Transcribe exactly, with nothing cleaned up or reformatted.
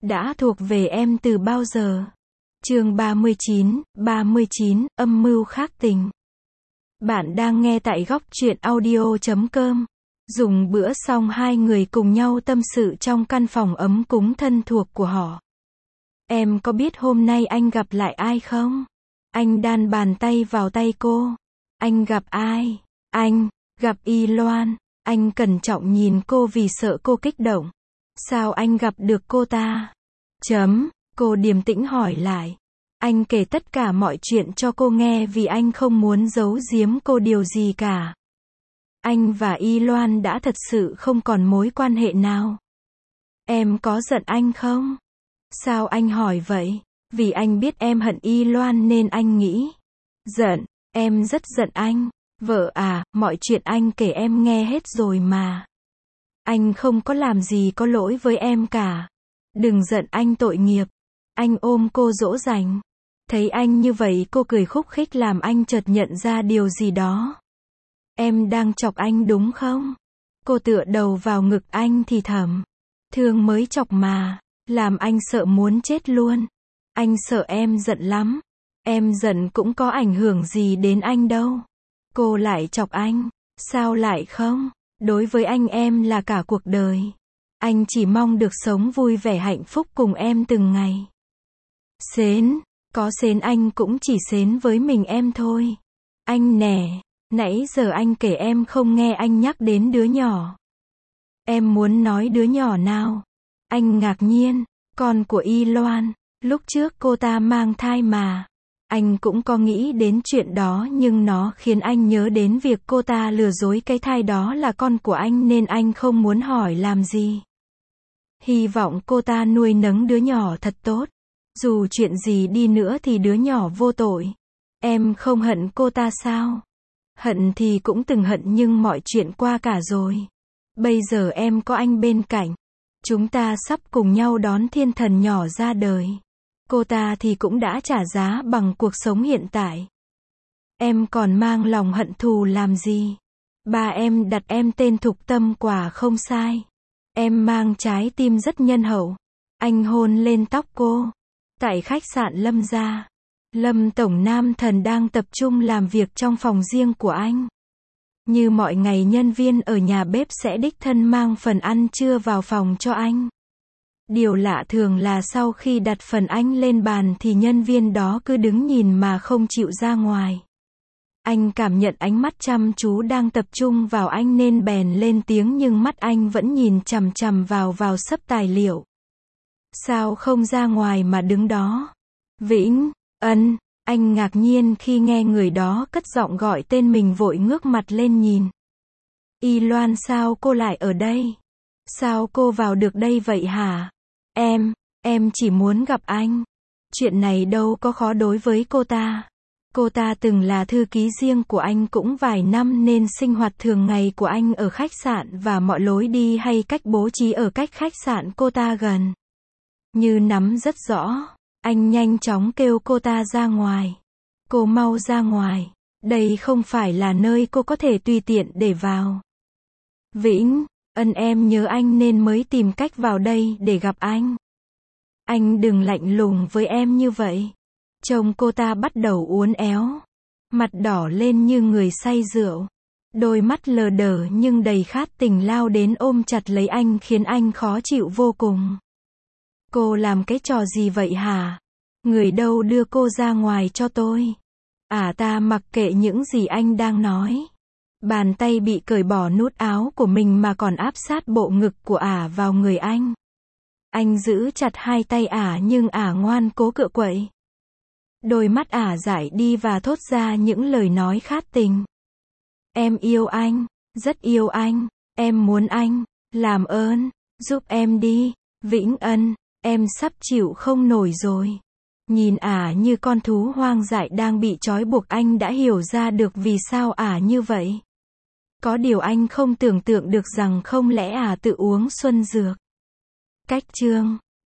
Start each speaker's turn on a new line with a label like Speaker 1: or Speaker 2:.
Speaker 1: đã thuộc về em từ bao giờ? Chương ba mươi chín, ba mươi chín, âm mưu khác tình. Bạn đang nghe tại góc truyện audio chấm com. Dùng bữa xong hai người cùng nhau tâm sự trong căn phòng ấm cúng thân thuộc của họ. Em có biết hôm nay anh gặp lại ai không? Anh đan bàn tay vào tay cô. Anh gặp ai? Anh gặp Y Loan. Anh cẩn trọng nhìn cô vì sợ cô kích động. Sao anh gặp được cô ta? Chấm, cô điềm tĩnh hỏi lại. Anh kể tất cả mọi chuyện cho cô nghe vì anh không muốn giấu giếm cô điều gì cả. Anh và Y Loan đã thật sự không còn mối quan hệ nào. Em có giận anh không? Sao anh hỏi vậy? Vì anh biết em hận Y Loan nên anh nghĩ. Giận, em rất giận anh. Vợ à, mọi chuyện anh kể em nghe hết rồi mà. Anh không có làm gì có lỗi với em cả. Đừng giận anh tội nghiệp. Anh ôm cô dỗ dành. Thấy anh như vậy cô cười khúc khích làm anh chợt nhận ra điều gì đó. Em đang chọc anh đúng không? Cô tựa đầu vào ngực anh thì thầm. Thương mới chọc mà. Làm anh sợ muốn chết luôn. Anh sợ em giận lắm. Em giận cũng có ảnh hưởng gì đến anh đâu. Cô lại chọc anh. Sao lại không? Đối với anh em là cả cuộc đời. Anh chỉ mong được sống vui vẻ hạnh phúc cùng em từng ngày. Xến, có xến anh cũng chỉ xến với mình em thôi. Anh nè, nãy giờ anh kể em không nghe anh nhắc đến đứa nhỏ. Em muốn nói đứa nhỏ nào? Anh ngạc nhiên, con của Y Loan, lúc trước cô ta mang thai mà. Anh cũng có nghĩ đến chuyện đó nhưng nó khiến anh nhớ đến việc cô ta lừa dối cái thai đó là con của anh nên anh không muốn hỏi làm gì. Hy vọng cô ta nuôi nấng đứa nhỏ thật tốt. Dù chuyện gì đi nữa thì đứa nhỏ vô tội. Em không hận cô ta sao? Hận thì cũng từng hận nhưng mọi chuyện qua cả rồi. Bây giờ em có anh bên cạnh. Chúng ta sắp cùng nhau đón thiên thần nhỏ ra đời. Cô ta thì cũng đã trả giá bằng cuộc sống hiện tại. Em còn mang lòng hận thù làm gì? Ba em đặt em tên Thục Tâm quả không sai. Em mang trái tim rất nhân hậu. Anh hôn lên tóc cô. Tại khách sạn Lâm gia, Lâm Tổng Nam Thần đang tập trung làm việc trong phòng riêng của anh. Như mọi ngày nhân viên ở nhà bếp sẽ đích thân mang phần ăn trưa vào phòng cho anh. Điều lạ thường là sau khi đặt phần anh lên bàn thì nhân viên đó cứ đứng nhìn mà không chịu ra ngoài. Anh cảm nhận ánh mắt chăm chú đang tập trung vào anh nên bèn lên tiếng nhưng mắt anh vẫn nhìn chằm chằm vào vào sấp tài liệu. Sao không ra ngoài mà đứng đó? Vĩnh, Ân, anh ngạc nhiên khi nghe người đó cất giọng gọi tên mình vội ngước mặt lên nhìn. Y Loan sao cô lại ở đây? Sao cô vào được đây vậy hả? Em, em chỉ muốn gặp anh. Chuyện này đâu có khó đối với cô ta. Cô ta từng là thư ký riêng của anh cũng vài năm nên sinh hoạt thường ngày của anh ở khách sạn và mọi lối đi hay cách bố trí ở cách khách sạn cô ta gần. Như nắm rất rõ, anh nhanh chóng kêu cô ta ra ngoài. Cô mau ra ngoài, đây không phải là nơi cô có thể tùy tiện để vào. Vĩnh, Ân em nhớ anh nên mới tìm cách vào đây để gặp anh. Anh đừng lạnh lùng với em như vậy. Trông cô ta bắt đầu uốn éo. Mặt đỏ lên như người say rượu. Đôi mắt lờ đờ nhưng đầy khát tình lao đến ôm chặt lấy anh khiến anh khó chịu vô cùng. Cô làm cái trò gì vậy hả? Người đâu đưa cô ra ngoài cho tôi? À ta mặc kệ những gì anh đang nói. Bàn tay bị cởi bỏ nút áo của mình mà còn áp sát bộ ngực của ả vào người anh. Anh giữ chặt hai tay ả nhưng ả ngoan cố cựa quậy. Đôi mắt ả dại đi và thốt ra những lời nói khát tình. Em yêu anh, rất yêu anh, em muốn anh, làm ơn, giúp em đi, Vĩnh Ân, em sắp chịu không nổi rồi. Nhìn ả như con thú hoang dại đang bị trói buộc anh đã hiểu ra được vì sao ả như vậy. Có điều anh không tưởng tượng được rằng không lẽ ả tự uống xuân dược. Cách chương